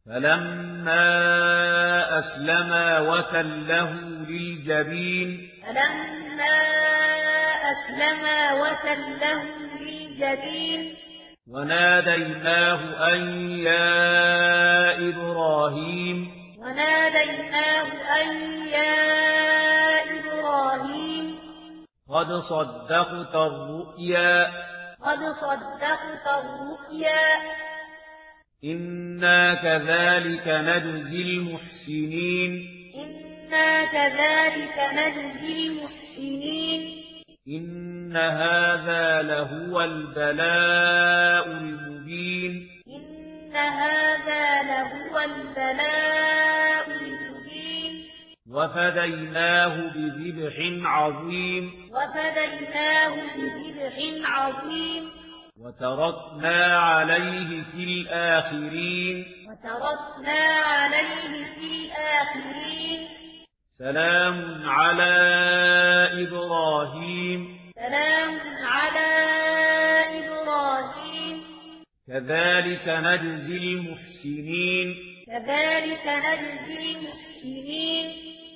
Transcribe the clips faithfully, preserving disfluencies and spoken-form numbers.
فلما أسلما وتله للجبين فلما أسلما وتله للجبين وناديناه أن يا إبراهيم وناديناه أن يا إبراهيم قد صدقت الرؤيا قد صدقت الرؤيا إنا كذلك نجزي المحسنين إنا كذلك نجزي المحسنين إن هذا لهو البلاء المبين إن هذا لهو البلاء المبين وفديناه بذبح عظيم وفديناه بذبح عظيم وتركنا عليه في الآخرين وتركنا عليه في الآخرين سلام على إبراهيم سلام على إبراهيم كذلك نجزي المحسنين كذلك نجزي المحسنين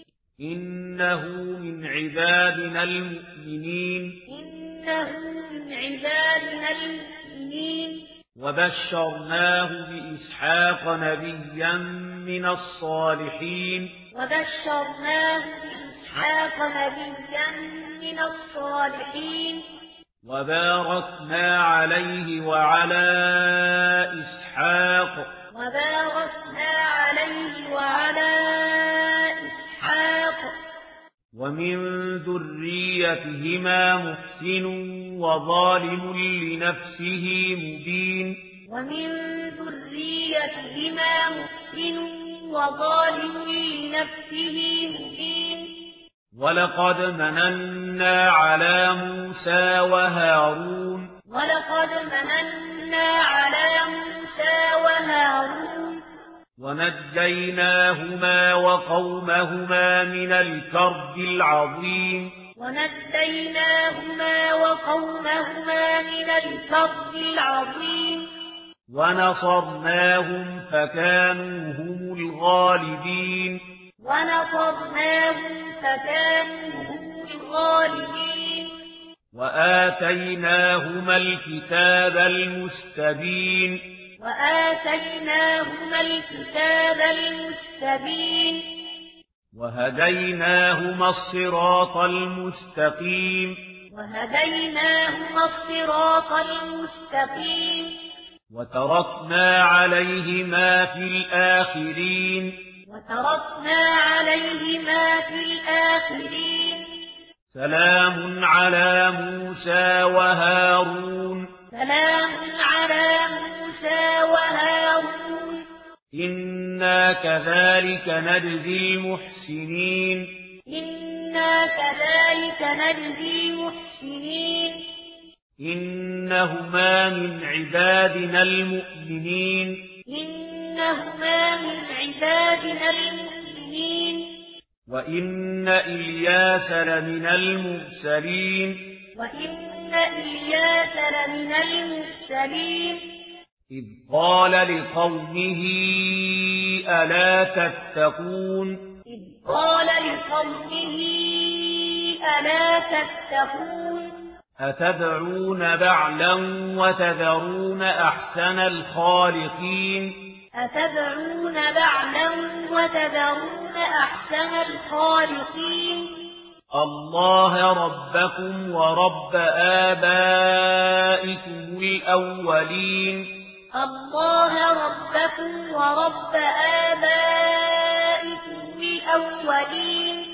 إنه من عبادنا المؤمنين إنه من عبادنا المؤمنين وبشرناه بإسحاق نبيا من الصالحين وبشرناه بإسحاق نبيا من الصالحين وباركنا عليه وعلى إسحاق وباركنا عليه وعلى إسحاق ومن ذريتهما محسن وظالم لنفسه مبين ومن ذريتهما محسن وظالم لنفسه مبين ولقد مننا على موسى وهارون ولقد مننا على موسى وهارون ونجيناهما وقومهما من الكرب العظيم ونجيناهما وقومهما من الكرب العظيم ونصرناهم فكانوا هم الغالبين ونصرناهم فكانوا هم الغالبين وآتيناهما الكتاب المستبين وآتيناهما الكتاب المستبين وهديناهما الصراط المستقيم وهديناهما الصراط المستقيم وتركنا عليهما في الآخرين وتركنا عليهما في الآخرين سلام على موسى وهارون سلام على موسى وهارون إنا كذلك نجزي المحسنين إنا كذلك نجزي المحسنين إنهما من عبادنا المؤمنين إنهما من عبادنا المؤمنين وإن إلياس لمن المرسلين وإن إلياس لمن المرسلين إذ قال لقومه ألا تتقون إذ قال لقومه ألا تتقون أتدعون بعلا وتذرون أحسن الخالقين أتدعون بعلا وتذرون أحسن الخالقين الله ربكم ورب آبائكم الأولين الله ربكم ورب آبائكم الأولين